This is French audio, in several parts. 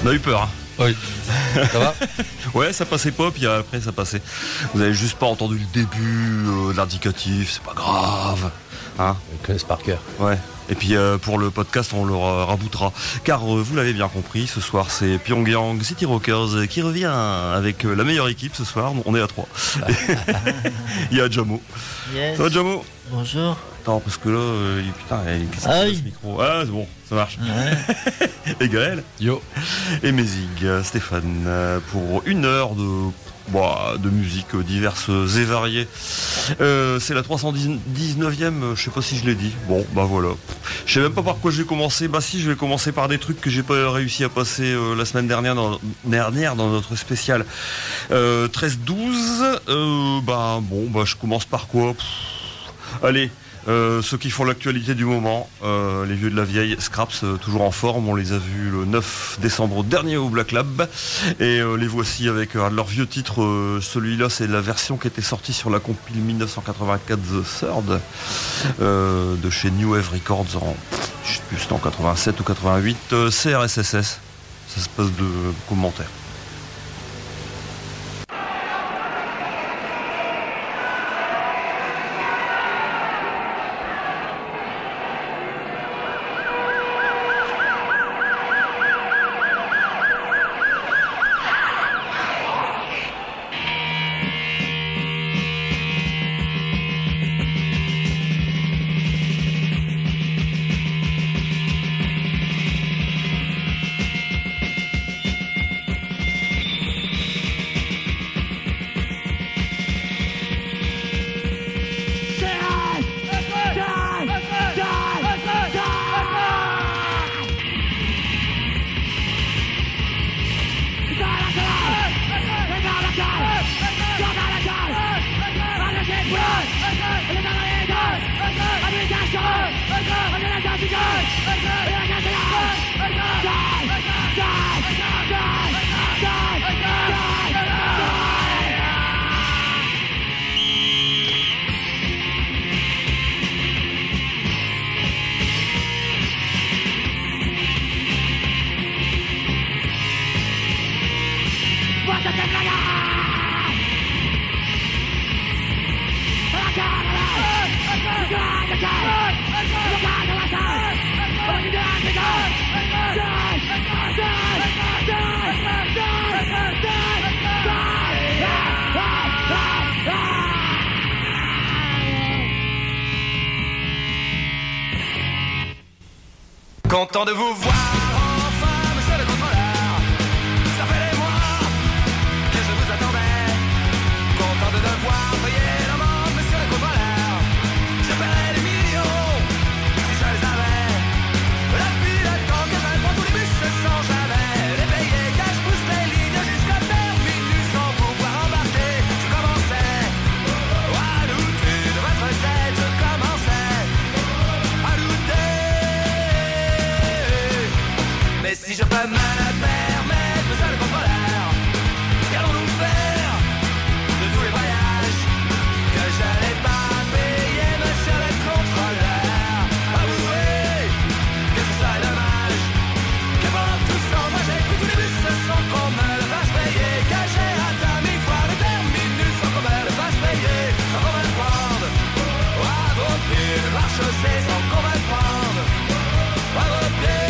On a eu peur, hein. Oui. Ça va? Ouais, ça passait pas, puis après ça passait. Vous avez juste pas entendu le début, l'indicatif, c'est pas grave. Hein? Ils connaissent par cœur. Ouais. Et puis pour le podcast, on le raboutera. Car vous l'avez bien compris, ce soir c'est Pyongyang City Rockers qui revient avec la meilleure équipe ce soir. On est à 3. Il y a Jamo. Yes. Ça va Jamo? Bonjour. Attends, parce que là, putain, qu'est-ce Ah que oui. ce micro? Ah, c'est bon, ça marche. Ouais. Et Gaël? Yo. Et Mézig, Stéphane, pour 1 heure de musique diverses et variées. C'est la 319e, je sais pas si je l'ai dit. Bon, bah voilà. Je sais même pas par quoi je vais commencer. Bah si, je vais commencer par des trucs que j'ai pas réussi à passer la semaine dernière dans notre spécial 13-12. Je commence par quoi? Allez. Ceux qui font l'actualité du moment, les vieux de la vieille, Scraps, toujours en forme, on les a vus le 9 décembre dernier au Black Lab, et les voici avec leur vieux titre, celui-là c'est la version qui était sortie sur la compile 1984 The Third, de chez New Wave Records je sais plus, c'était en 87 ou 88, CRSSS, ça se passe de commentaires. Content de vous voir enfin, monsieur le contrôleur. Ça fait des mois que je vous attendais. Content de devoir payer l'amende, monsieur le contrôleur. Je paierais des millions si je les avais. Depuis le temps que je prends tous les bus sans jamais les payer, car je pousse les lignes jusqu'à terminus sans pouvoir embarquer. Je commençais à douter de votre recette. Je commençais à douter. Mais si je peux me le permettre, monsieur le contrôleur, qu'allons-nous faire de tous les voyages que je n'ai pas payés, monsieur le contrôleur? Avouez que ce serait dommage que pendant tout ce temps, moi j'ai pris tous les bus sans qu'on me le fasse payer, que j'ai atteint 1000 fois le terminus sans qu'on me le fasse payer, sans qu'on me le prendre à vos pieds de la chaussée, sans qu'on me le prendre à vos pieds.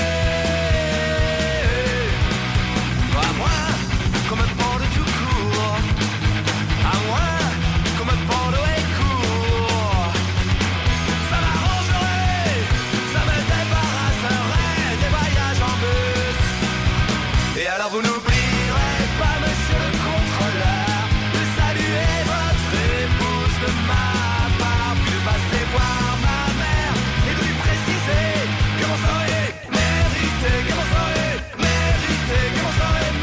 Vous n'oublierez pas, monsieur le contrôleur, de saluer votre épouse de ma part, puis de passer voir ma mère et de lui préciser que vous saurez mériter, que vous saurez mériter, que vous saurez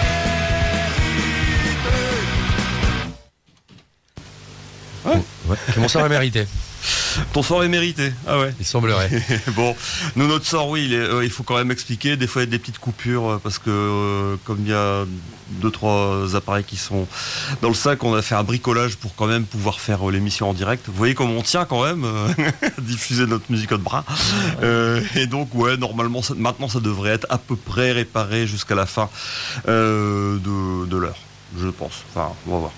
mériter. Ouais, comment ça aurait mérité? Ton sort est mérité. Ah ouais. Il semblerait. Bon, nous notre sort, oui, il faut quand même expliquer. Des fois, il y a des petites coupures parce que comme il y a 2-3 appareils qui sont dans le sac, on a fait un bricolage pour quand même pouvoir faire l'émission en direct. Vous voyez comme on tient quand même à diffuser notre musique de bras. Et donc, ouais, normalement, maintenant, ça devrait être à peu près réparé jusqu'à la fin de l'heure, je pense. Enfin, on va voir.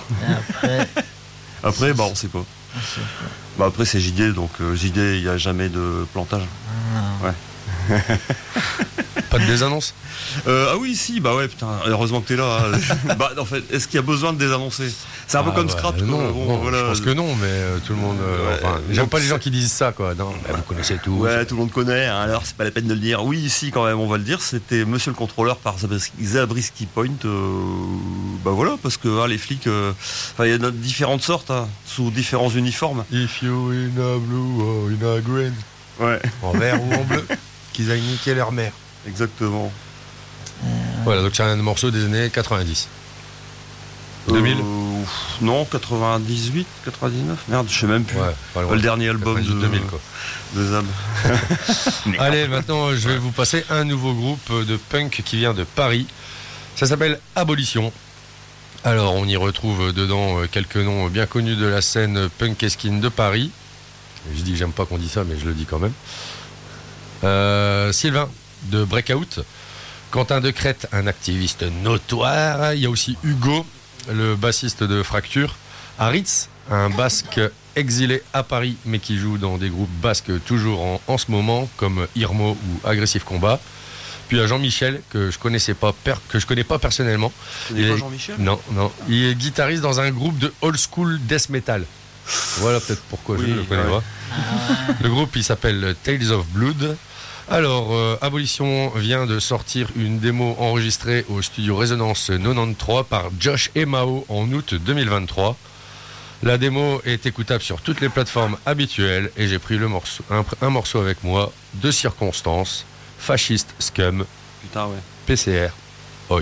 Après, bah, on sait pas. Bah après c'est JD, donc JD il n'y a jamais de plantage. Ouais. Pas de désannonce? Ah oui, si, bah ouais, putain, heureusement que t'es là. Bah en fait, est-ce qu'il y a besoin de désannoncer? C'est un peu comme Scrap. Non, bon, voilà. je pense que non, mais tout le monde. J'aime pas les gens qui disent ça, quoi. Non, vous connaissez tout. Ouais, tout le monde connaît, hein, alors c'est pas la peine de le dire. Oui, ici quand même, on va le dire, c'était Monsieur le contrôleur par Zabriskie Point. Bah voilà, parce que les flics, il y en a différentes sortes, hein, sous différents uniformes. If you in a blue or in a green. Ouais. En vert ou en bleu. Qu'ils aillent niquer leur mère. Exactement. Voilà, donc c'est un morceau des années 90. 2000 Non, 98, 99, merde, je sais même plus. Ouais, le dernier album de 2000, quoi. De Zab. Allez, maintenant je vais vous passer un nouveau groupe de punk qui vient de Paris. Ça s'appelle Abolition. Alors on y retrouve dedans quelques noms bien connus de la scène punk esquine de Paris. Je dis que j'aime pas qu'on dise ça, mais je le dis quand même. Sylvain de Breakout, Quentin de Crête, un activiste notoire. Il y a aussi Hugo, le bassiste de Fracture. Aritz, un basque exilé à Paris, mais qui joue dans des groupes basques toujours en ce moment, comme Irmo ou Agressif Combat. Puis il y a Jean-Michel, que je connais pas personnellement. Tu connais pas Jean-Michel ? Non. Il est guitariste dans un groupe de old school death metal. Voilà peut-être pourquoi je ne le connais pas. Le groupe, il s'appelle Tales of Blood. Alors, Abolition vient de sortir une démo enregistrée au studio Résonance 93 par Josh et Mao en août 2023. La démo est écoutable sur toutes les plateformes habituelles et j'ai pris un morceau avec moi, de circonstance, Fasciste Scum, Putain, ouais. PCR, Oi.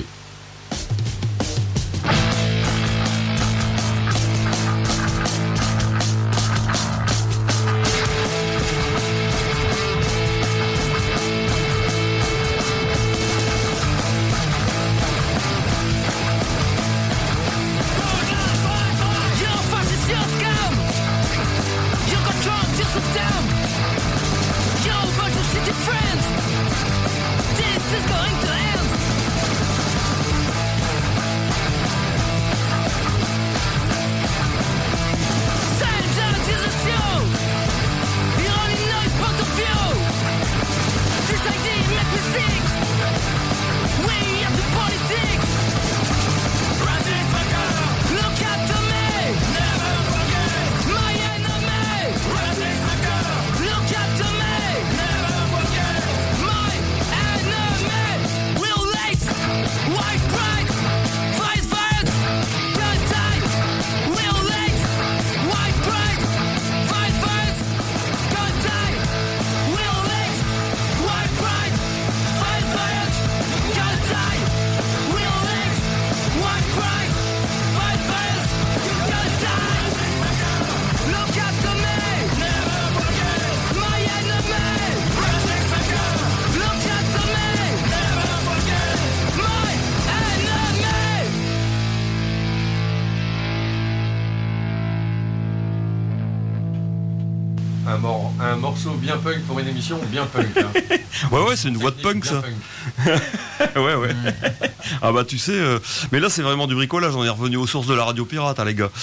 Un morceau bien punk pour une émission bien punk. Hein. Ouais, c'est une voix de punk ça. ouais. Ah bah tu sais, mais là c'est vraiment du bricolage, on est revenu aux sources de la radio pirate, hein, les gars.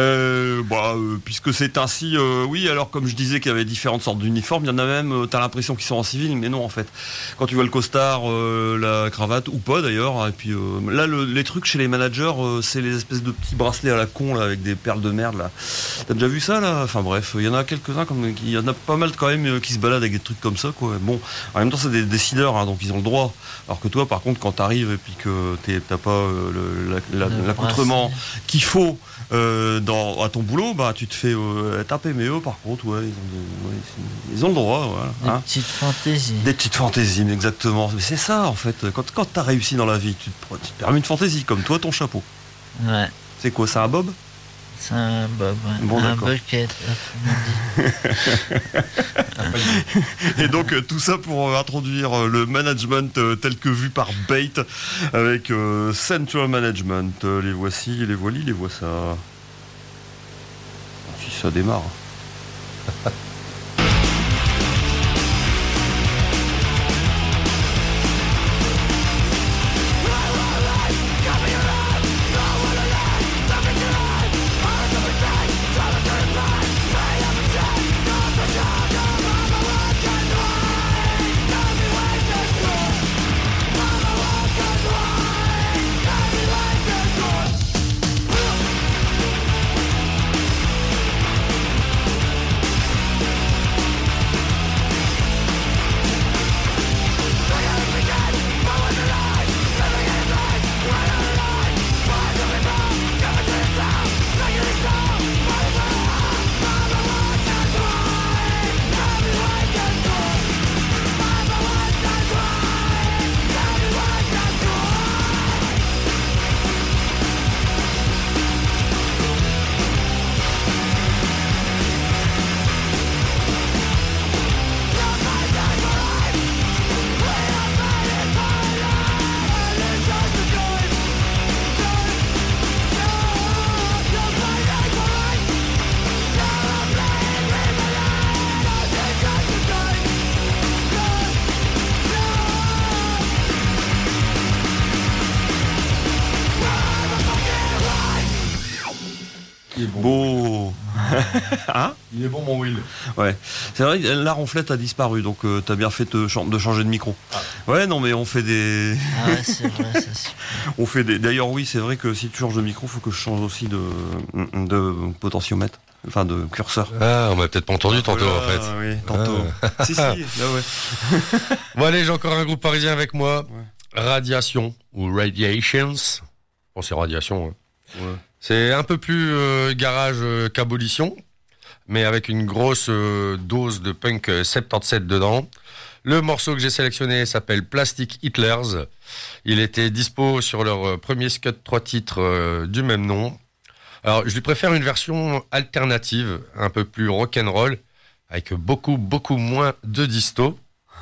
Puisque c'est ainsi, oui, alors comme je disais qu'il y avait différentes sortes d'uniformes, il y en a même, t'as l'impression qu'ils sont en civil, mais non en fait. Quand tu vois le costard, la cravate, ou pas d'ailleurs, et puis là les trucs chez les managers, c'est les espèces de petits bracelets à la con là, avec des perles de merde là. T'as déjà vu ça là? Enfin bref, il y en a quelques-uns, il y en a pas mal quand même qui se baladent avec des trucs comme ça quoi. Bon, en même temps c'est des décideurs, hein, donc ils ont le droit. Alors que toi par contre quand t'arrives et puis que t'as pas l'accoutrement qu'il faut à ton boulot, bah tu te fais taper. Mais eux par contre ils ont le droit, voilà, des petites fantaisies. Des petites fantaisies, exactement. Mais c'est ça en fait, quand t'as réussi dans la vie, tu te permets une fantaisie, comme toi ton chapeau. Ouais. C'est quoi, c'est un bob? C'est un bob, ouais. Bon, un d'accord. bucket. Et donc tout ça pour introduire le management tel que vu par Bait avec Central Management. Les voici, les voici, les voici ça. Si ça démarre. Beau. Hein? Il est bon, mon Will. Ouais. C'est vrai que la ronflette a disparu, donc t'as bien fait de changer de micro. Ouais, non, mais on fait des. Ah ouais, c'est vrai, c'est super. On fait des. D'ailleurs, oui, c'est vrai que si tu changes de micro, faut que je change aussi de potentiomètre, enfin de curseur. Ah, on m'a peut-être pas entendu tantôt, en fait. Oui, tantôt. Si, là, ouais. Bon, allez, j'ai encore un groupe parisien avec moi. Radiation, ou Radiations. Bon, c'est Radiation. Hein. Ouais. C'est un peu plus garage qu'Abolition, mais avec une grosse dose de punk 77 dedans. Le morceau que j'ai sélectionné s'appelle Plastic Hitlers. Il était dispo sur leur premier Scud 3 titres du même nom. Alors, je lui préfère une version alternative, un peu plus rock'n'roll, avec beaucoup moins de disto.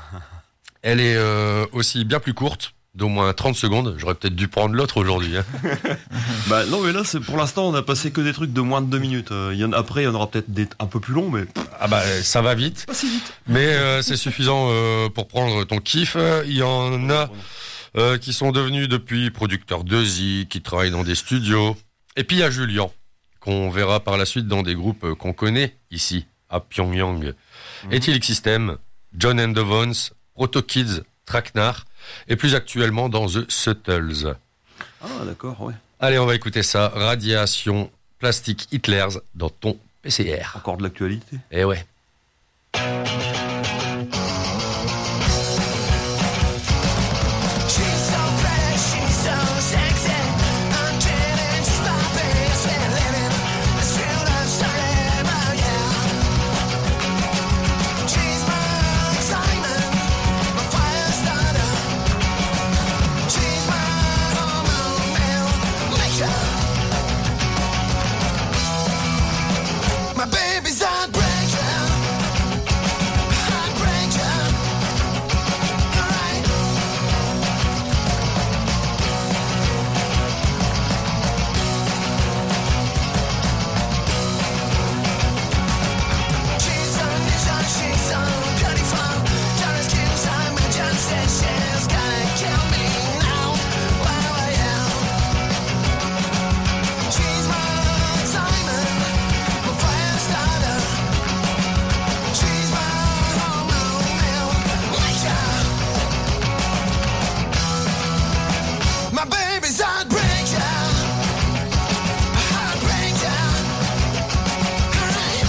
Elle est aussi bien plus courte, d'au moins 30 secondes. J'aurais peut-être dû prendre l'autre aujourd'hui. Hein. Bah non, mais là, pour l'instant, on a passé que des trucs de moins de 2 minutes. Après, il y en aura peut-être des un peu plus longs, mais Ah bah, ça va vite. pas si vite. Mais c'est suffisant pour prendre ton kiff. Il y en a qui sont devenus depuis producteurs de zik, qui travaillent dans des studios. Et puis il y a Julien, qu'on verra par la suite dans des groupes qu'on connaît ici, à Pyongyang. Ethylic System, John and the Vons, Proto Kids, Traquenard, et plus actuellement dans The Suttles. Ah, d'accord, ouais. Allez, on va écouter ça. Radiation, Plastic Hitlers dans ton PCR. Encore de l'actualité. Eh ouais. She's so pretty, she's so sexy. I'm kidding, she's my best and living a true love story, oh yeah. She's my excitement, my fire starter. She's my hormone lecture. My baby's heartbreaker, heartbreaker. Alright. She's so ninja, she's so beautiful. Don't excuse her, my John says she's gonna kill me now. Wow, yeah. She's my Simon, my fire starter. She's my hormone lecture. My baby's heartbreaker, heartbreaker. Alright.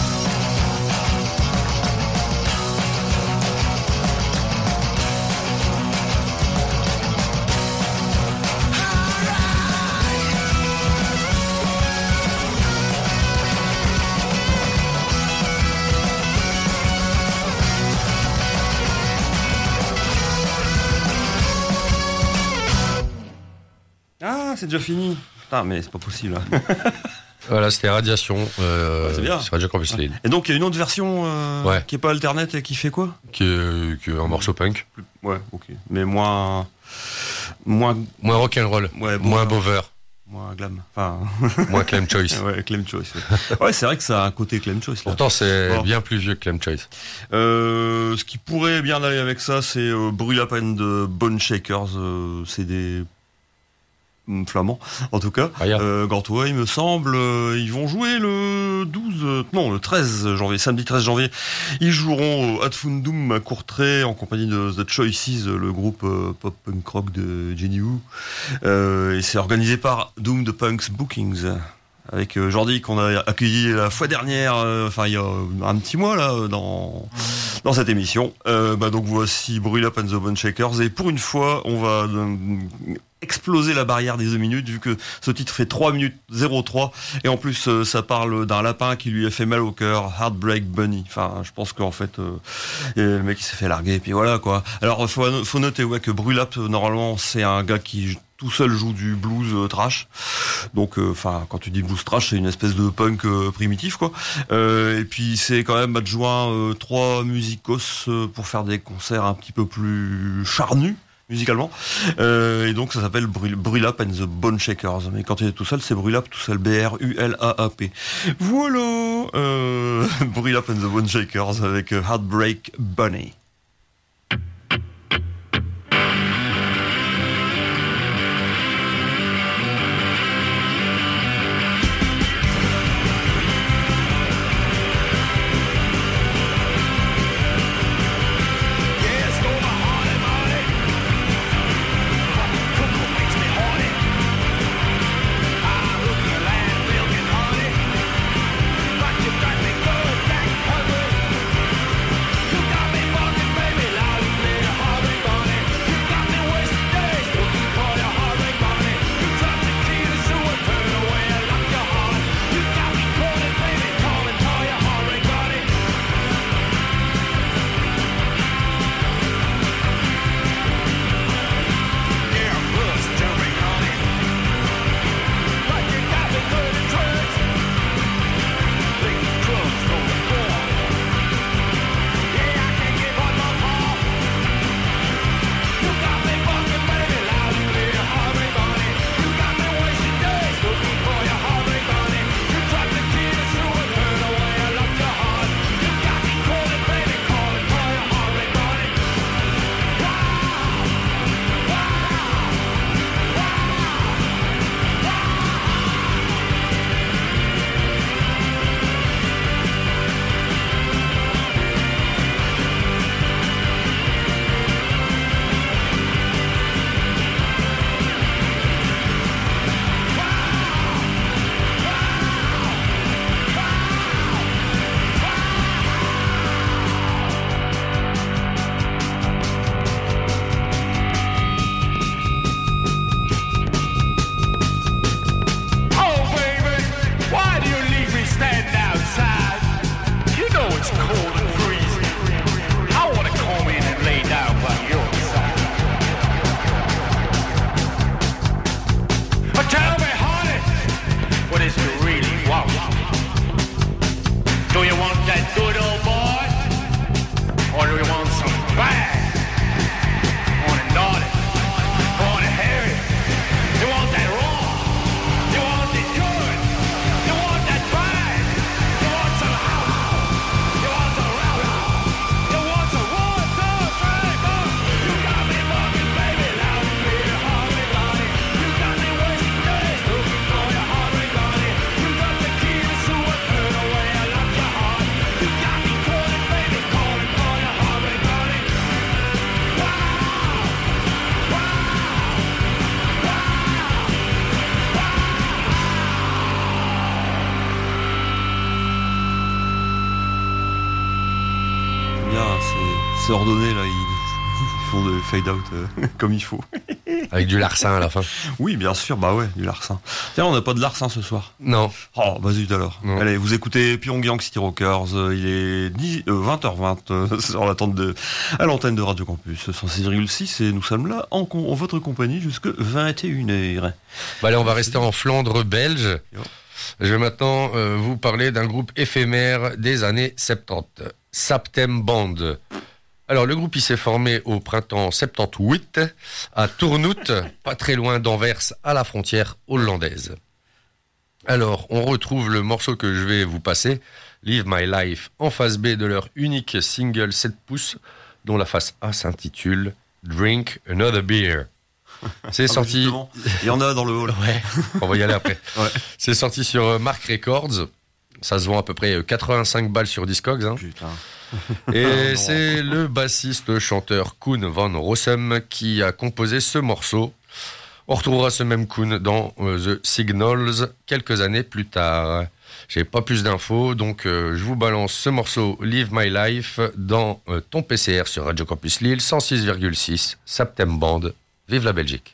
Ah, c'est déjà fini. Putain, mais c'est pas possible. Hein. Voilà, c'était Radiation c'est bien. sur Radio Campus Lille. Et donc il y a une autre version Ouais. qui est pas alternate et qui fait quoi? Qui est un morceau punk. Ouais, ok. Mais moins Moins rock'n'roll. ouais, Moins bover. moins glam. Enfin, Moins Clem Choice. ouais, Clem Choice. Ouais, c'est vrai que ça a un côté Clem Choice. Là. Pourtant, c'est Bon. bien plus vieux que Clem Choice. Ce qui pourrait bien aller avec ça, c'est Brûle la peine de Bone Shakers. C'est des flamands, en tout cas. Ah, yeah. Gantois, il me semble. Ils vont jouer le 12, non, le 13 janvier, samedi 13 janvier. Ils joueront au Ad Fundum à Courtrai en compagnie de The Choices, le groupe pop-punk rock de Jenny Wu. Et c'est organisé par Doom the Punks Bookings. Avec Jordi qu'on a accueilli la fois dernière, enfin il y a un petit mois là dans cette émission. Donc voici Brûle Up and the Bone Shakers et pour une fois on va exploser la barrière des 2 minutes vu que ce titre fait 3 minutes 03 et en plus ça parle d'un lapin qui lui a fait mal au cœur, Heartbreak Bunny. Enfin je pense qu'en fait le mec il s'est fait larguer et puis voilà quoi. Alors faut noter ouais que Brûle Up normalement c'est un gars qui tout seul joue du blues trash. Donc, enfin, quand tu dis blues trash, c'est une espèce de punk primitif, quoi. Et puis, c'est quand même adjoint 3 musicos pour faire des concerts un petit peu plus charnus musicalement. Et donc, ça s'appelle Brûle Up and the Bone Shakers. Mais quand il est tout seul, c'est Brûle Up tout seul. B-R-U-L-A-A-P. Voilà. Brûle Up and the Bone Shakers avec Heartbreak Bunny. C'est ordonné là, ils font de fade out comme il faut. Avec du larcin à la fin. Oui, bien sûr, bah ouais, du larcin. Tiens, on n'a pas de larcin ce soir. Non. Oh, bah zut alors. Non. Allez, vous écoutez Pyongyang City Rockers, il est 20h20 sur à l'antenne de Radio Campus 106,6 et nous sommes là en votre compagnie jusque 21h. Bah allez, on va rester en Flandre belge. Je vais maintenant vous parler d'un groupe éphémère des années 70, Saptem Band. Alors, le groupe il s'est formé au printemps 78 à Tournout, pas très loin d'Anvers, à la frontière hollandaise. Alors, on retrouve le morceau que je vais vous passer, Live My Life, en face B de leur unique single 7 pouces, dont la face A s'intitule Drink Another Beer. C'est sorti. Justement, il y en a dans le hall. Ouais, on va y aller après. Ouais. C'est sorti sur Mark Records. Ça se vend à peu près 85 balles sur Discogs. Hein. Putain. Et Non. c'est le bassiste-chanteur Koen van Rossum qui a composé ce morceau. On retrouvera ce même Koen dans The Signals quelques années plus tard. J'ai pas plus d'infos, donc je vous balance ce morceau Live My Life dans ton PCR sur Radio Campus Lille 106,6 Saptem Band. Vive la Belgique.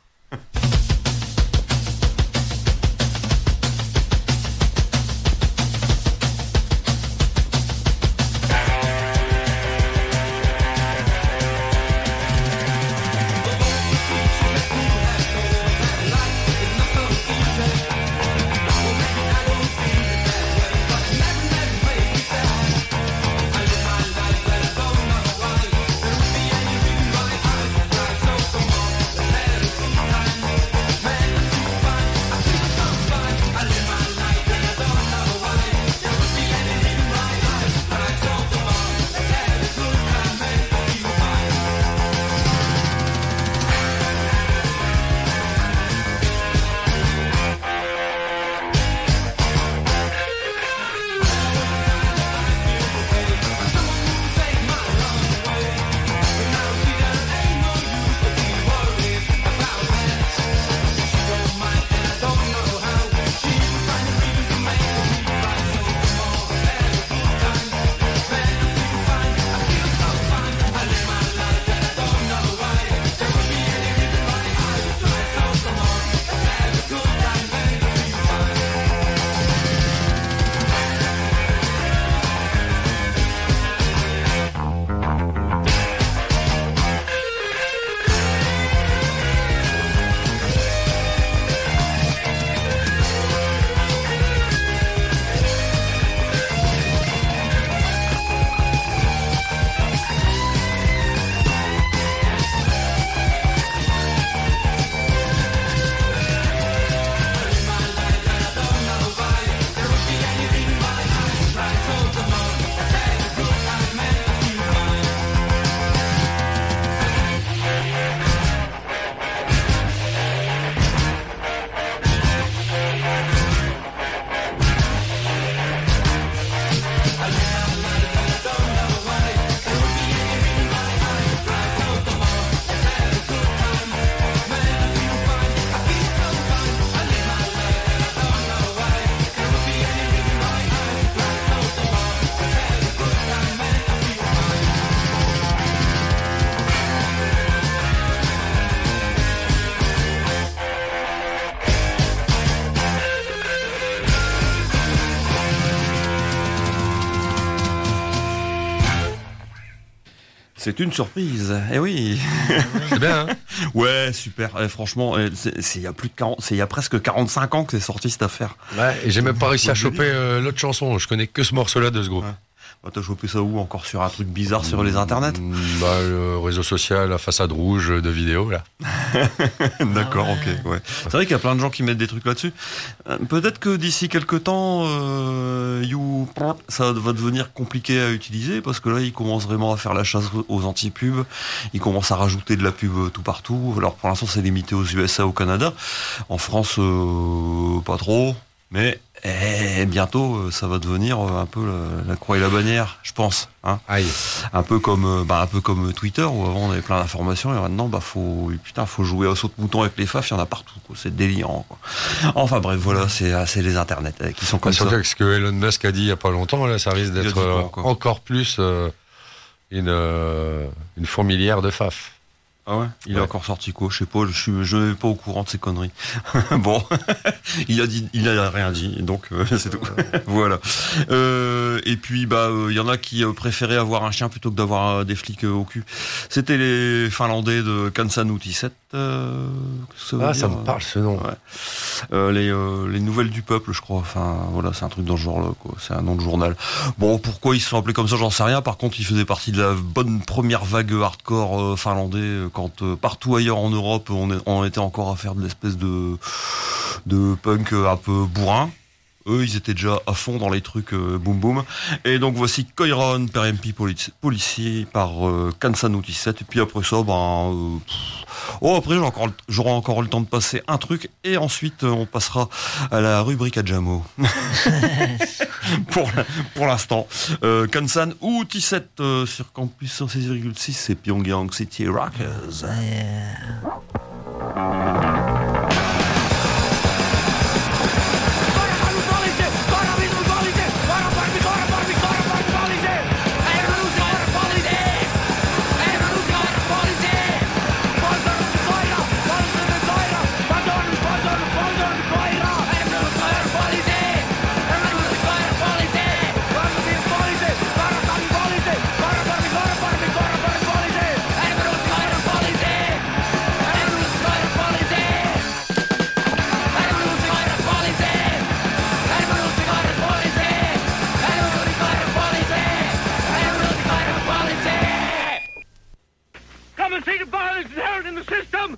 C'est une surprise. Eh oui. C'est bien, hein? Ouais, super. Franchement, il y a plus de 40, c'est il y a presque 45 ans que c'est sorti cette affaire. Ouais, et j'ai même pas réussi à Faut le choper l'autre chanson. Je connais que ce morceau-là de ce groupe. Ouais. Bah, t'as chopé ça où? Encore sur un truc bizarre sur les internets? Bah, le réseau social, la façade rouge de vidéos, là. D'accord, Ah ok. Ouais. C'est vrai qu'il y a plein de gens qui mettent des trucs là-dessus. Peut-être que d'ici quelques temps, ça va devenir compliqué à utiliser parce que là, ils commencent vraiment à faire la chasse aux anti-pubs. Ils commencent à rajouter de la pub tout partout. Alors pour l'instant, c'est limité aux USA, au Canada. En France, pas trop. Mais bientôt, ça va devenir un peu la croix et la bannière, je pense. Hein. Aïe. Un peu comme Twitter où avant on avait plein d'informations et maintenant faut jouer au saute-mouton avec les faf, il y en a partout, quoi. C'est délirant, quoi. Enfin bref, voilà, c'est les internets qui sont comme ça. Surtout avec ce que Elon Musk a dit il y a pas longtemps, là, ça risque Il a d'être dit quoi, encore encore plus une fourmilière de faf. Ah ouais, il Ouais. est encore sorti quoi? Je sais pas, je n'ai pas au courant de ces conneries. Bon, il a rien dit, donc c'est tout. Voilà. Et puis il y en a qui préféraient avoir un chien plutôt que d'avoir des flics au cul. C'était les Finlandais de Kansanouti 7. qu'est-ce que ça veut dire Ça me parle ce nom. Ouais. Les nouvelles du peuple, je crois. Enfin, voilà, c'est un truc dans ce genre-là, quoi. C'est un nom de journal. Bon, pourquoi ils se sont appelés comme ça, j'en sais rien. Par contre, ils faisaient partie de la bonne première vague hardcore finlandais, quand partout ailleurs en Europe, on était encore à faire de l'espèce de punk un peu bourrin. Eux, ils étaient déjà à fond dans les trucs boom boom. Et donc voici Koiron, PRMP Policy par Kansan 7. Et puis après ça, après j'aurai encore le temps de passer un truc. Et ensuite, on passera à la rubrique à Jamo. pour l'instant. Kansan ou T7 sur Campus 106,6, c'est Pyongyang City Rockers. Come and see the violence inherent in the system!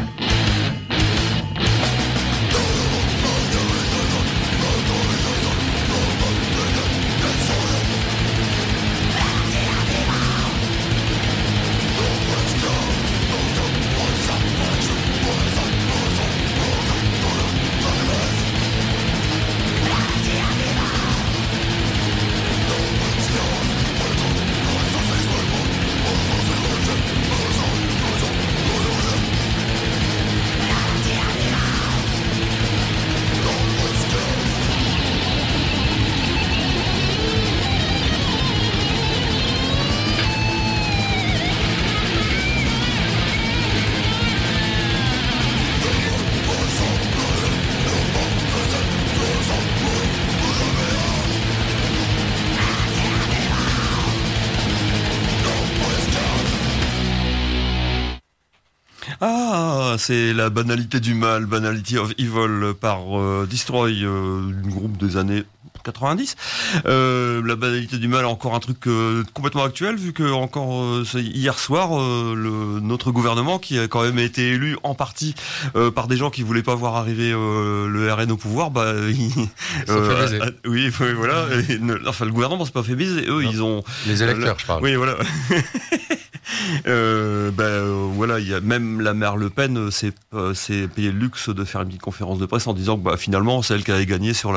C'est la banalité du mal, Banality of Evil par Destroy, un groupe des années 90. La banalité du mal, encore un truc complètement actuel, vu que encore hier soir, notre gouvernement, qui a quand même été élu en partie par des gens qui voulaient pas voir arriver le RN au pouvoir, oui, voilà. Enfin, le gouvernement s'est pas fait baiser. Eux, ils ont les électeurs, je parle. Oui, voilà. Voilà, il y a même la mère Le Pen s'est payé le luxe de faire une petite conférence de presse en disant que finalement c'est elle qui avait gagné sur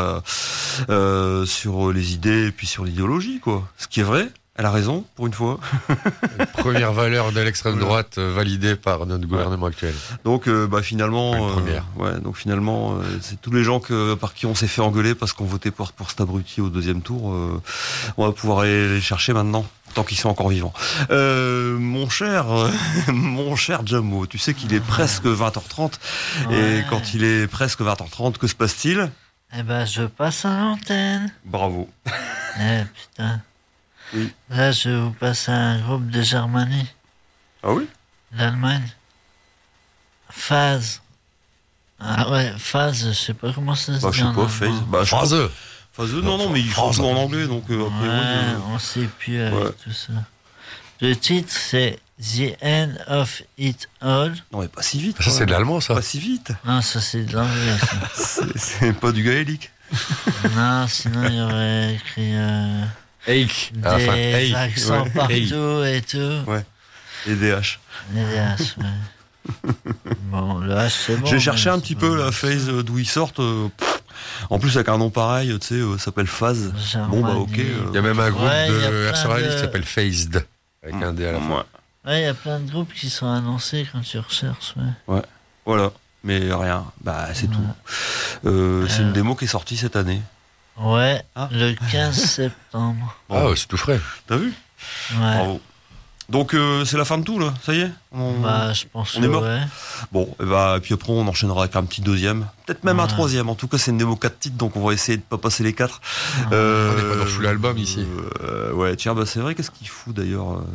les idées et puis sur l'idéologie, quoi. Ce qui est vrai. Elle a raison, pour une fois. Première valeur de l'extrême droite validée par notre gouvernement actuel. Donc, finalement, c'est tous les gens par qui on s'est fait engueuler parce qu'on votait pour cet abruti au deuxième tour. On va pouvoir aller les chercher maintenant, tant qu'ils sont encore vivants. Mon cher Jamo, tu sais qu'il est presque 20h30. Ouais. Et quand il est presque 20h30, que se passe-t-il ? Eh ben, je passe à l'antenne. Bravo. Putain. Oui. Là, je vous passe à un groupe de Germanie. Ah oui ? L'Allemagne. Phase. Ah ouais, Phase, je sais pas comment ça se dit. Je sais pas, Phase. Phase. Non, mais il faut tout en anglais, donc après, on sait plus avec tout ça. Le titre, c'est The End of It All. Non, mais pas si vite. Ça, c'est de l'allemand, ça. Pas si vite. Non, ça, c'est de l'anglais, ça. c'est pas du gaélique. Non, sinon, il y aurait écrit Eik. des accents partout et tout. Ouais. Et des H. Les H, ouais. Bon, le H, c'est bon. J'ai cherché un petit peu la phase d'où ils sortent. En plus, avec un nom pareil, tu sais, ça s'appelle Phase. Bon, bah, ok. Il y a même un groupe de Air Survival qui s'appelle Phased. Avec un D à la fin. Ouais, il y a plein de groupes qui sont annoncés quand tu recherches, ouais. Voilà. Mais rien. Bah, c'est tout. C'est une démo qui est sortie cette année. Ouais, le 15 septembre. Ah ouais, c'est tout frais. T'as vu ? Ouais. Bravo. Donc c'est la fin de tout là, ça y est je pense on est mort. Ouais. Bon, et puis après on enchaînera avec un petit deuxième, peut-être même un troisième. En tout cas, c'est une démo 4 titres, donc on va essayer de pas passer les 4. On n'est pas dans full album ici. Ouais, tiens, c'est vrai, qu'est-ce qu'il fout d'ailleurs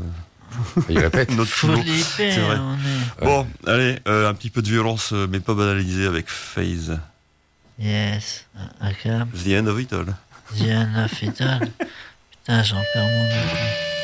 Il répète. Notre Faut philo. l'épée, c'est vrai. on est. Bon, allez, un petit peu de violence, mais pas banalisée avec FaZe. Yes. Akam. The End of It All. The End of It All. Putain, j'en perds mon nom.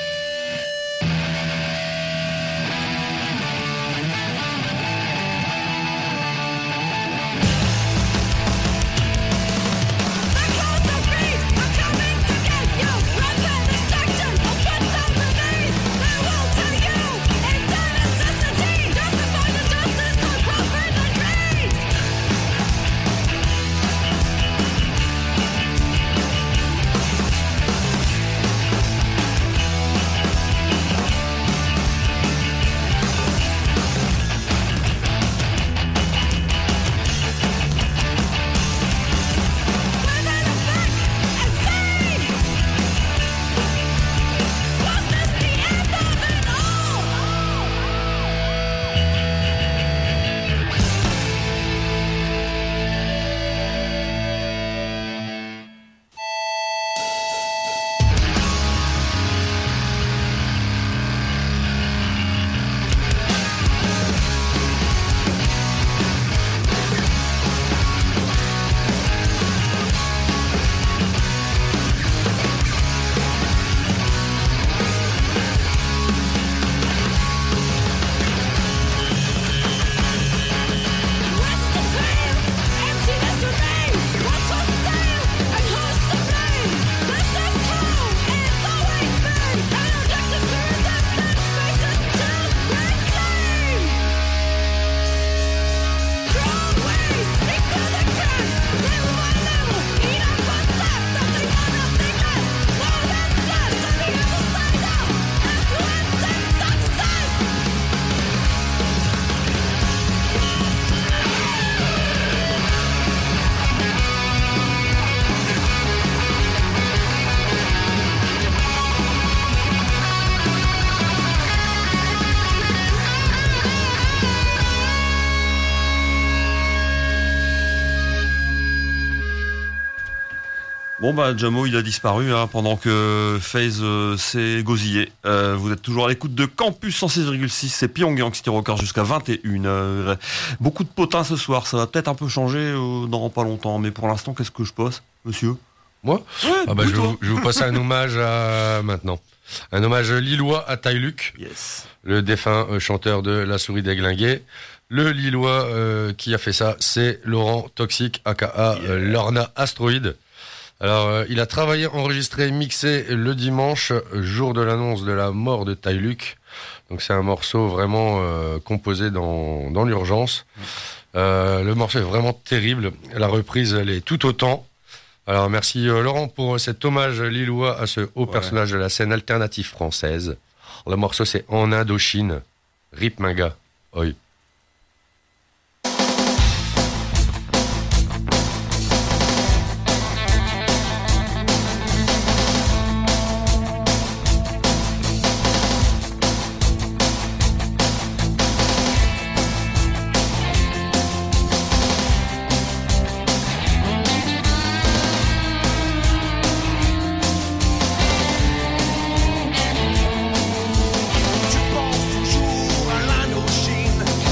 Bon bah Jamo il a disparu hein, pendant que FaZe s'est gosillé. Vous êtes toujours à l'écoute de Campus 106,6, c'est Pyongyang City Rockers jusqu'à 21h. Beaucoup de potins ce soir, ça va peut-être un peu changer dans pas longtemps, mais pour l'instant qu'est-ce que je passe, monsieur? Moi Ouais, je toi. vais vous passer un hommage maintenant. Un hommage lillois à Taïluc, Yes. le défunt chanteur de La Souris Déglinguée. Le Lillois qui a fait ça, c'est Laurent Toxic, aka Lorna Asteroid. Alors, il a travaillé, enregistré, mixé le dimanche, jour de l'annonce de la mort de Taïluc. Donc c'est un morceau vraiment composé dans l'urgence. Le morceau est vraiment terrible. La reprise, elle est tout autant. Alors merci Laurent pour cet hommage lillois à ce haut personnage de la scène alternative française. Le morceau c'est En Indochine, Rip Manga, oi. Tu penses toujours à l'Indochine.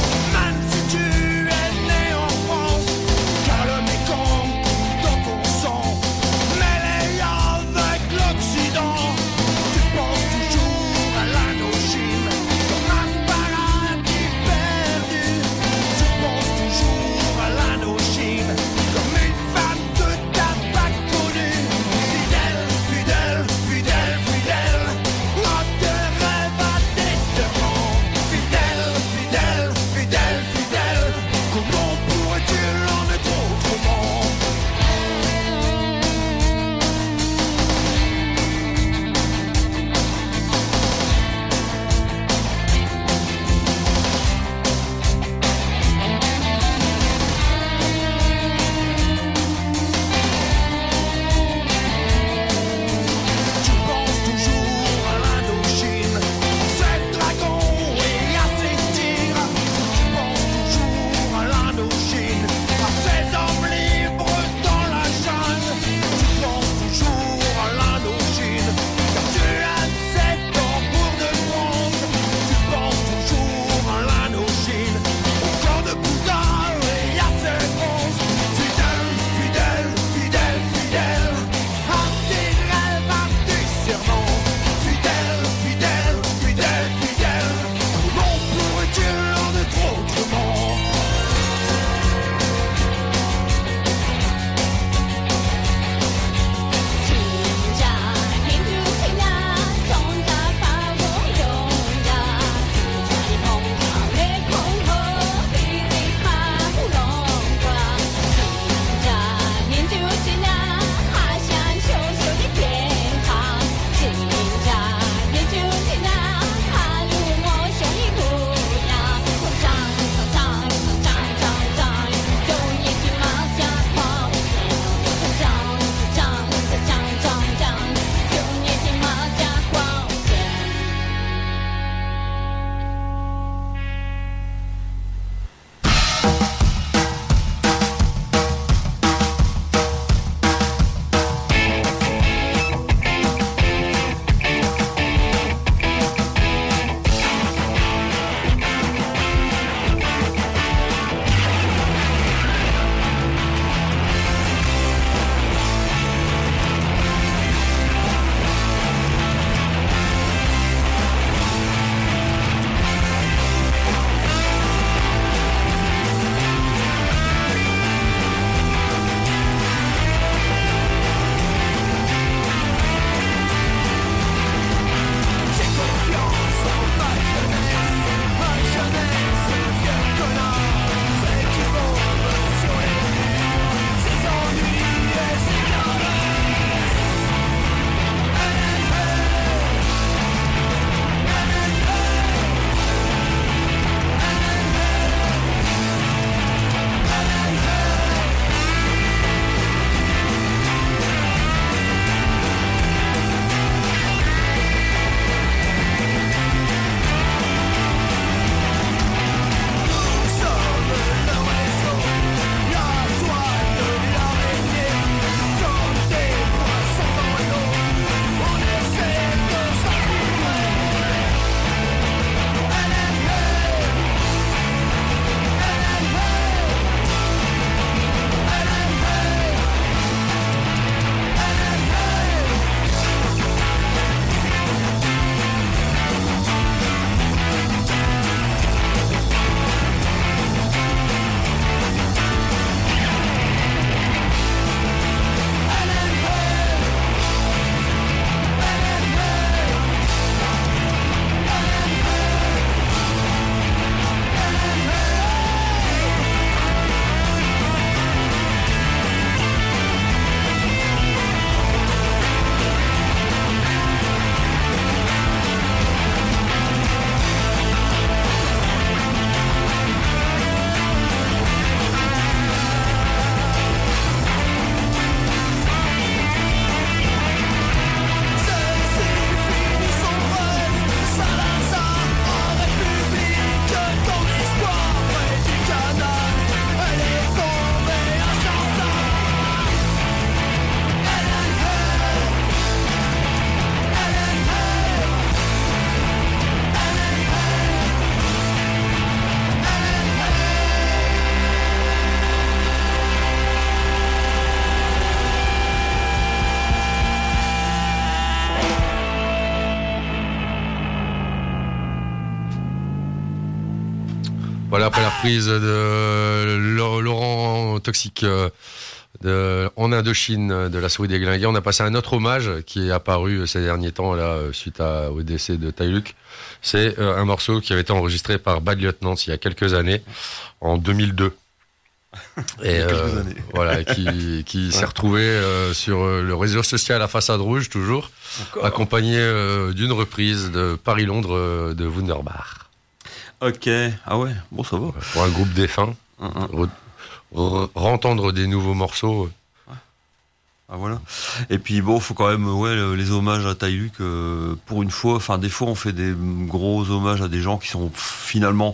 Voilà, après la reprise de Laurent Toxic en Indochine de la Souris déglinguée, on a passé un autre hommage qui est apparu ces derniers temps là suite au décès de Ty Luke. C'est un morceau qui avait été enregistré par Bad Lieutenant il y a quelques années, en 2002. Et voilà, qui s'est retrouvé sur le réseau social à Façade Rouge, toujours, accompagné d'une reprise de Paris-Londres de Wunderbar. Ok, ah ouais, bon ça va. Pour un groupe défunt, rentendre des nouveaux morceaux. Ah voilà. Et puis bon, faut quand même les hommages à Ty Luke pour une fois. Enfin, des fois on fait des gros hommages à des gens qui sont finalement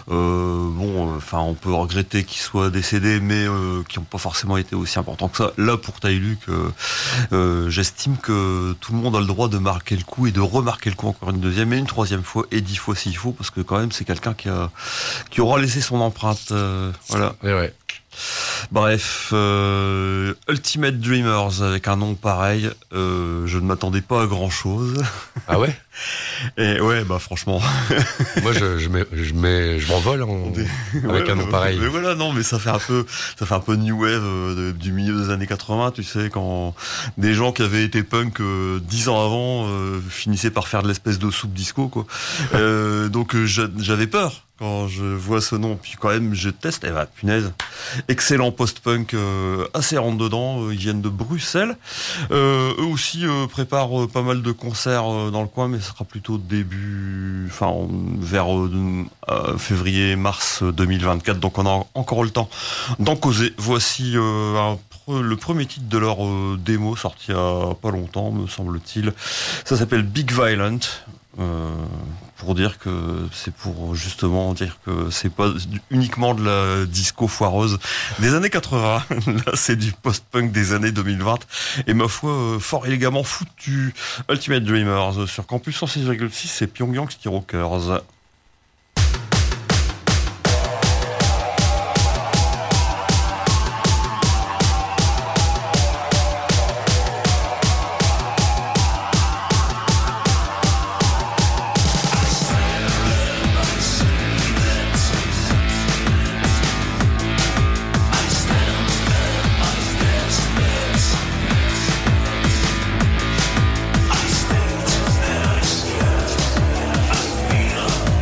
on peut regretter qu'ils soient décédés, mais qui n'ont pas forcément été aussi importants que ça. Là, pour Ty Luke, j'estime que tout le monde a le droit de marquer le coup et de remarquer le coup encore une deuxième et une troisième fois et 10 fois s'il faut, parce que quand même c'est quelqu'un qui aura laissé son empreinte. Voilà. Et ouais. Bref, Ultimate Dreamers avec un nom pareil, je ne m'attendais pas à grand chose. Ah ouais. Et ouais, bah franchement. Moi je m'envole avec un nom pareil. Mais voilà, non, mais ça fait un peu new wave du milieu des années 80, tu sais, quand des gens qui avaient été punk 10 ans avant finissaient par faire de l'espèce de soupe disco, quoi. Donc j'avais peur quand je vois ce nom, puis quand même je teste, et bah punaise, excellent post-punk, assez rentre dedans, ils viennent de Bruxelles, eux aussi préparent pas mal de concerts dans le coin, mais ce sera plutôt vers février-mars 2024, donc on a encore le temps d'en causer. Voici le premier titre de leur démo, sorti il y a pas longtemps, me semble-t-il. Ça s'appelle Big Violent. Pour dire que c'est pour justement dire que c'est pas uniquement de la disco foireuse des années 80. Là, c'est du post-punk des années 2020. Et ma foi, fort élégamment foutu. Ultimate Dreamers sur Campus 106,6 et Pyongyang City Rockers. I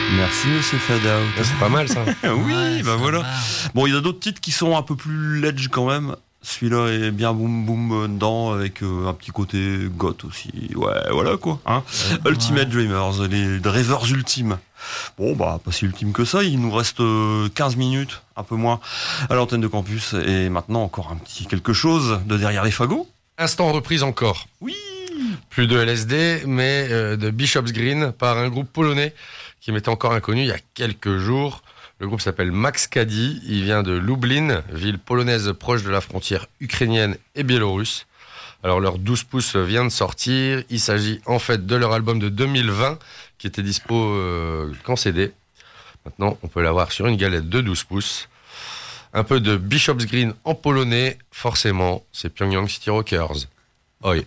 Merci Monsieur Fadout. C'est pas mal ça. Oui, Ouais, bah ça voilà. va. Bon, il y a d'autres titres qui sont un peu plus ledge quand même. Celui-là est bien boum boum dedans avec un petit côté goth aussi. Ouais, voilà quoi. Hein. Ultimate Dreamers, les rêveurs ultimes. Bon, bah pas si ultime que ça. Il nous reste 15 minutes, un peu moins, à l'antenne de campus. Et maintenant encore un petit quelque chose de derrière les fagots. Instant reprise encore. Oui. Plus de LSD, mais de Bishop's Green par un groupe polonais qui m'était encore inconnu il y a quelques jours. Le groupe s'appelle Max Caddy. Il vient de Lublin, ville polonaise proche de la frontière ukrainienne et biélorusse. Alors leur 12 pouces vient de sortir. Il s'agit en fait de leur album de 2020 qui était dispo qu'en CD. Maintenant, on peut l'avoir sur une galette de 12 pouces. Un peu de Bishop's Green en polonais, forcément, c'est Pyongyang City Rockers. Oi.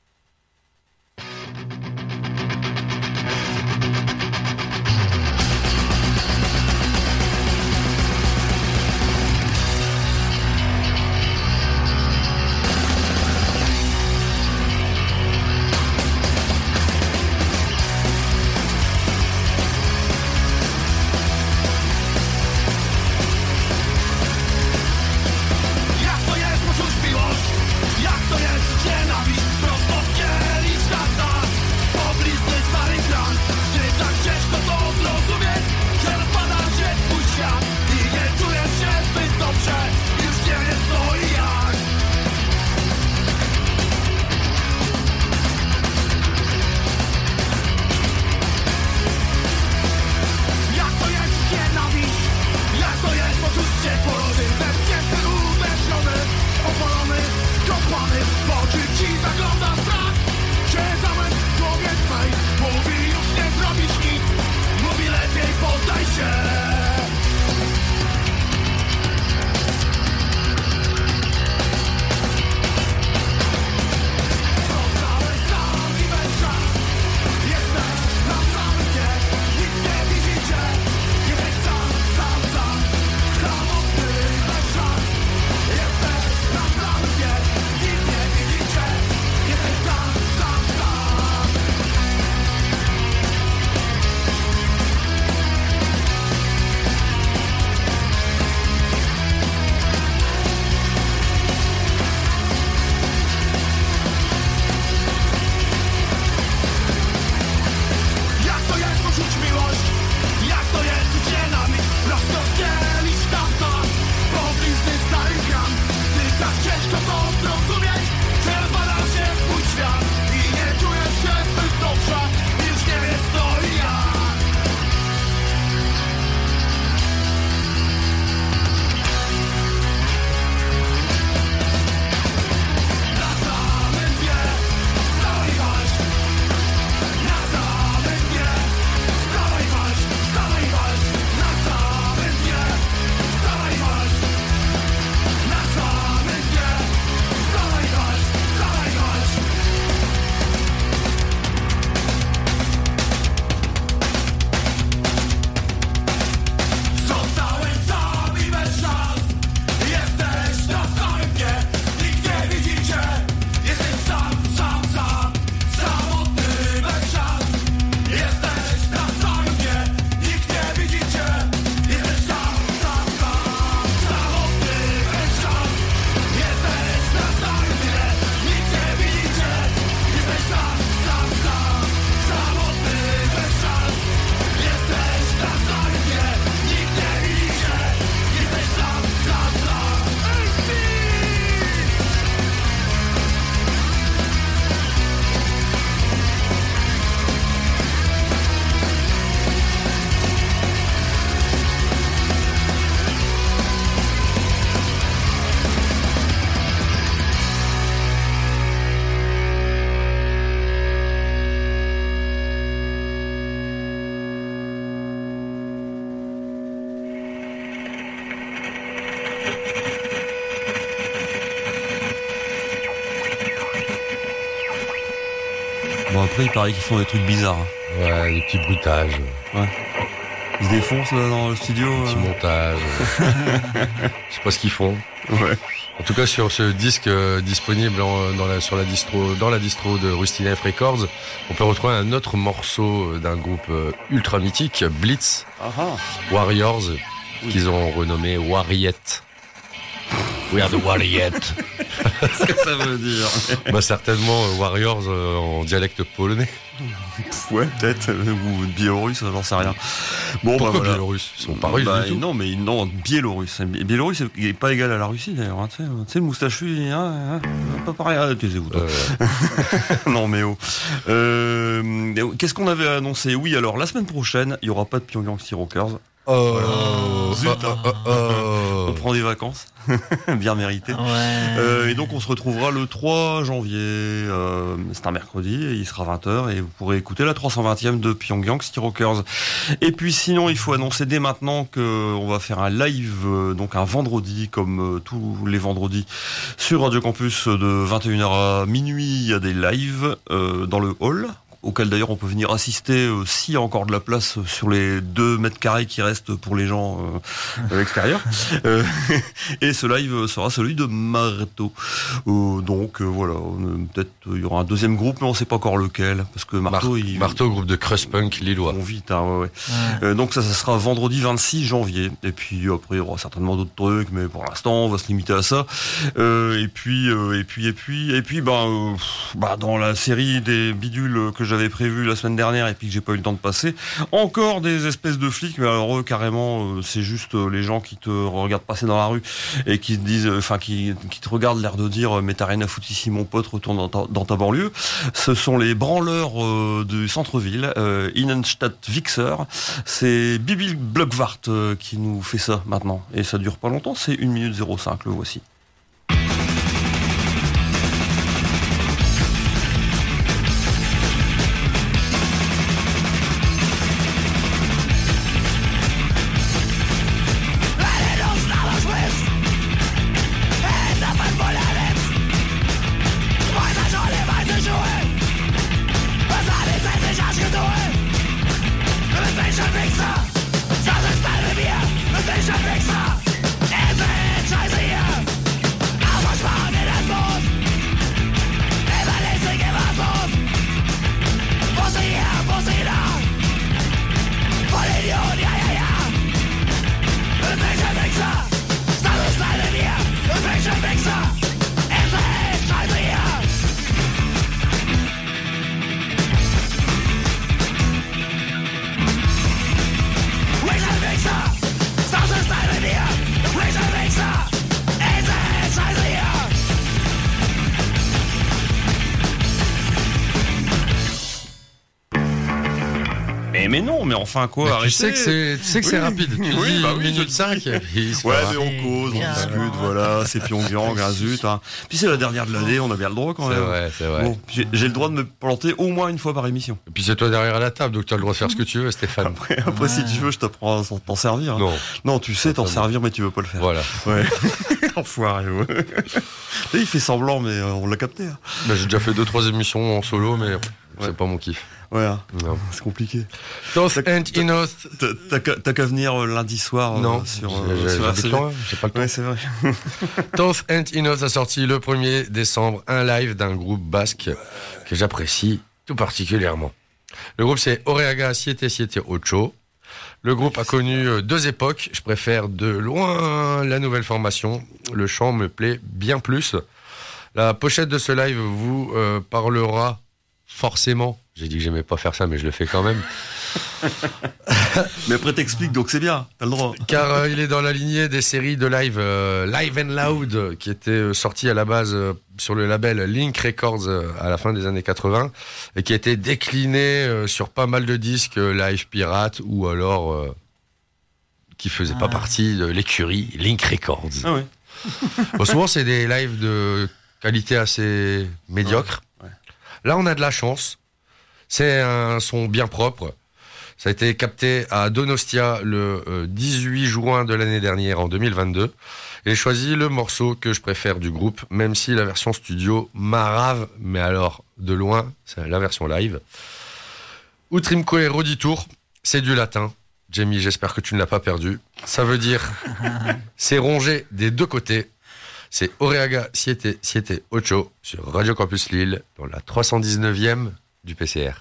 Jak to jest poczuć miłość? Jak to jest nienawiść? Prosto w kielich świata. Poblizny starych ran. Gdy tak ciężko to zrozumieć, że rozpada się twój świat i nie czujesz się zbyt dobrze. Już nie wiesz co i jak. Jak to jest nienawiść? Jak to jest poczuć się porody? Zepnięty, uderzony, opalony, skopany. W oczy ci zagląda strach. Że zamęt w głowie twej mówi już nie zrobisz nic. Mówi lepiej poddaj się. Zostałeś sam i bez szans. Jesteś na samym dnie. Nikt nie widzi cię. Jesteś sam, sam, sam. Samotny, bez szans. Jesteś na samym dnie. Nikt nie widzi cię. Jesteś sam, sam, sam. Jak to jest poczuć miłość? Jak to jest czuć nienawiść? Prosto z kielich świata. Poblizny starych ran. Gdy tak ciężko to zrozumieć, że rozpada się twój świat i nie czujesz się zbyt dobrze. Już nie wiesz co i jak. Na samym dnie stałej walcz. Na samym dnie stałej walcz. Stałej walcz. Na samym dnie stałej walcz. Na samym dnie stałej walcz. Stałej walcz. Zostałeś sam i bez szans. Jesteś na samym dnie. Nikt nie widzi cię. Jesteś sam, sam, sam. Samotny, bez szans. Jesteś na samym dnie. Nikt nie widzi cię. Jesteś sam, sam, sam. Samotny, bez szans. Jesteś na samym dnie. Nikt nie widzi cię. Jesteś sam, sam, sam. Samotny, bez szans. Jesteś na samym dnie. Nikt nie widzi cię. Jesteś sam, sam, sam. Bon, après, il paraît qu'ils font des trucs bizarres. Hein. Ouais, des petits bruitages, Ils se défoncent là dans le studio. des petits montages. Je sais pas ce qu'ils font. Ouais. En tout cas, sur ce disque disponible dans la distro de Rusty Knife Records, on peut retrouver un autre morceau d'un groupe ultra mythique, Blitz Warriors, qu'ils ont renommé Warriet. We are the Warriet. Qu'est-ce que ça veut dire? Bah certainement Warriors en dialecte polonais. Ouais, peut-être, ou biélorusse, j'en sais rien. Bon, Pourquoi voilà. biélorusse? Ils sont pas russes du tout. Non, mais non, biélorusse. Biélorusse n'est pas égal à la Russie d'ailleurs. Hein, tu sais, le moustachu, pas pareil. Taisez-vous. Non, mais oh. Qu'est-ce qu'on avait annoncé? Oui, alors la semaine prochaine, il n'y aura pas de Pyongyang City Rockers. Zut, on prend des vacances, bien méritées. Ouais. Et donc on se retrouvera le 3 janvier, c'est un mercredi, et il sera 20h, et vous pourrez écouter la 320e de Pyongyang City Rockers. Et puis sinon, il faut annoncer dès maintenant qu'on va faire un live, donc un vendredi, comme tous les vendredis, sur Radio Campus de 21h à minuit. Il y a des lives dans le hall, auquel d'ailleurs on peut venir assister s'il y a encore de la place sur les 2 mètres carrés qui restent pour les gens à l'extérieur. Et ce live sera celui de Marteau. Donc voilà, peut-être il y aura un deuxième groupe, mais on ne sait pas encore lequel, parce que Marteau, groupe de crust punk lillois. Vont vite, hein, ouais. Donc ça sera vendredi 26 janvier. Et puis après il y aura certainement d'autres trucs, mais pour l'instant on va se limiter à ça. Et puis dans la série des bidules que j'avais prévu la semaine dernière et puis que j'ai pas eu le temps de passer, encore des espèces de flics, mais alors eux carrément c'est juste les gens qui te regardent passer dans la rue et qui te disent, qui te regardent l'air de dire mais t'as rien à foutre ici mon pote, retourne dans ta banlieue. Ce sont les branleurs du centre-ville, Innenstadt Wichser. C'est Bibi Blockwart qui nous fait ça maintenant, et ça dure pas longtemps, c'est 1 minute 05, le voici. Mais non, mais enfin quoi, arrêtez. Tu sais que c'est rapide. Tu dis 1 minute 5. Ouais, mais on cause, on discute, voilà, c'est Pyongyang, zut. Hein. Puis c'est la dernière de l'année, on a bien le droit quand même. C'est vrai. Bon, j'ai le droit de me planter au moins une fois par émission. Et puis c'est toi derrière la table, donc tu as le droit de faire ce que tu veux, Stéphane. Après si tu veux, je t'apprends à t'en servir. Hein. Non, tu sais t'en servir, mais tu veux pas le faire. Voilà. Ouais. Enfoiré, ouais. Là, il fait semblant, mais on l'a capté. Hein. Bah, j'ai déjà fait 2-3 émissions en solo, mais c'est pas mon kiff. Ouais, c'est compliqué. Toth and Inoth. T'as qu'à venir lundi soir sur j'ai pas le temps. Ouais, c'est vrai. Toth and Inoth a sorti le 1er décembre un live d'un groupe basque que j'apprécie tout particulièrement. Le groupe c'est Oreaga Siete Siete Ocho. Le groupe a connu 2 époques. Je préfère de loin la nouvelle formation. Le chant me plaît bien plus. La pochette de ce live vous parlera forcément. J'ai dit que j'aimais pas faire ça, mais je le fais quand même. Mais après t'expliques, donc c'est bien, t'as le droit. Car il est dans la lignée des séries de live Live and Loud, qui étaient sorties à la base sur le label Link Records à la fin des années 80, et qui a été décliné sur pas mal de disques live pirate, ou alors qui faisaient pas partie de l'écurie Link Records. Ah ouais. Bon, souvent c'est des lives de qualité assez médiocre. Ouais. Là on a de la chance. C'est un son bien propre. Ça a été capté à Donostia le 18 juin de l'année dernière, en 2022. Et j'ai choisi le morceau que je préfère du groupe, même si la version studio m'arrave, mais alors de loin, c'est la version live. Utrimque roditur, c'est du latin. Jamie, j'espère que tu ne l'as pas perdu. Ça veut dire c'est rongé des 2 côtés. C'est Oreaga Siete Ocho sur Radio Campus Lille, dans la 319e du PCR.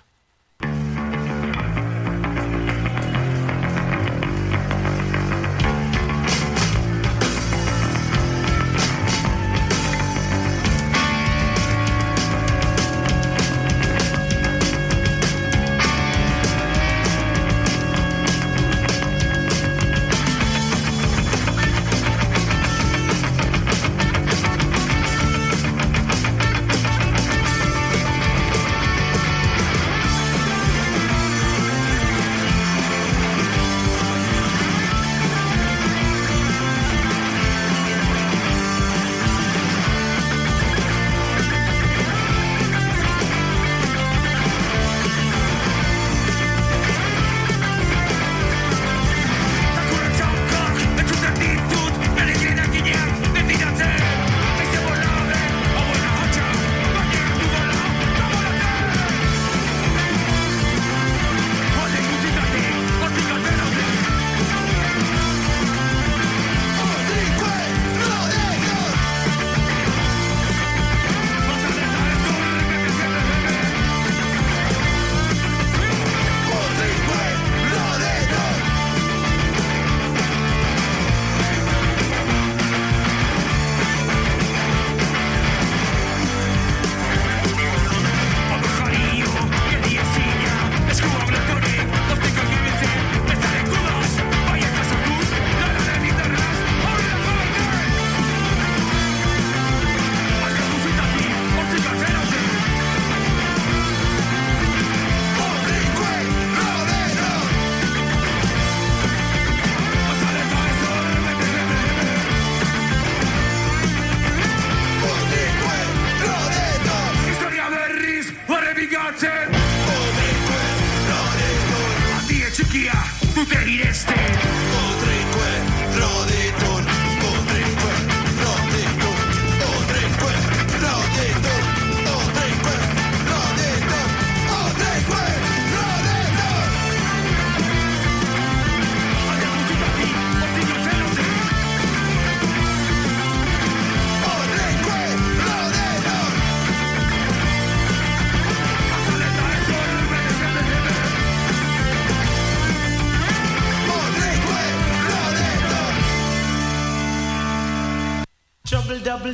Double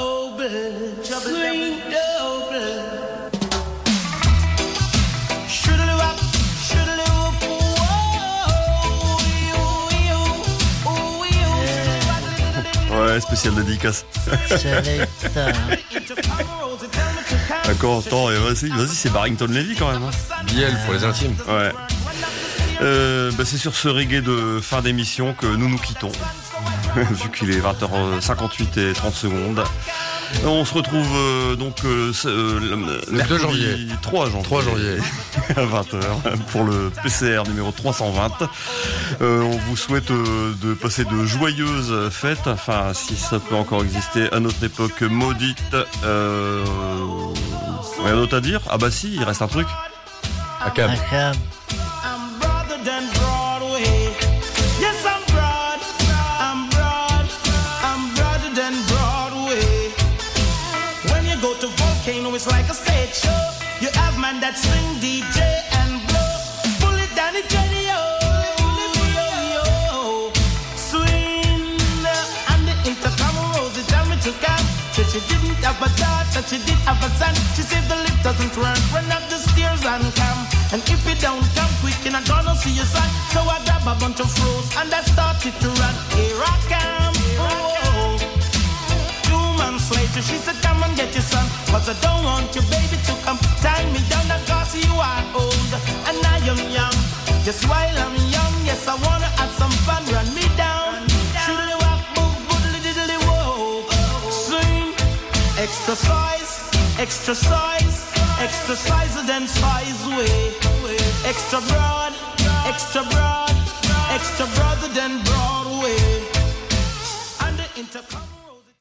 double, trouble double double. Shoodle-wop, shoodle-wop, Ouais, spécial dédicace. D'accord, attends, et vas-y, c'est Barrington Levy quand même. Hein. Biel pour les intimes. Ouais. C'est sur ce reggae de fin d'émission que nous nous quittons. Vu qu'il est 20h58 et 30 secondes. On se retrouve mercredi 3 janvier à 20h pour le PCR numéro 320. On vous souhaite de passer de joyeuses fêtes, enfin si ça peut encore exister à notre époque maudite. Rien d'autre à dire? Ah bah si, il reste un truc. Akam. It's like a stage show. You have man that swing DJ and blow. Pull it down the radio. Swing and the intercom Rosie tell me to come. Said she didn't have a daughter, that she did have a son. She said the lift doesn't run up the stairs and come. And if you don't come quick, you're not gonna see your son. So I grab a bunch of froze and I started to run. Here I come. Oh. 2 months later, she said, come and get your son. Cause I don't want your baby to come tie me down. Cause you are old and I am young. Just while I'm young, yes, I wanna have some fun. Run me down. Shoodly walk, boom, boodly diddly whoa. Swing, exercise, exercise, exercise then size way. Extra broad, extra broad, extra broader than Broadway. And the intercom.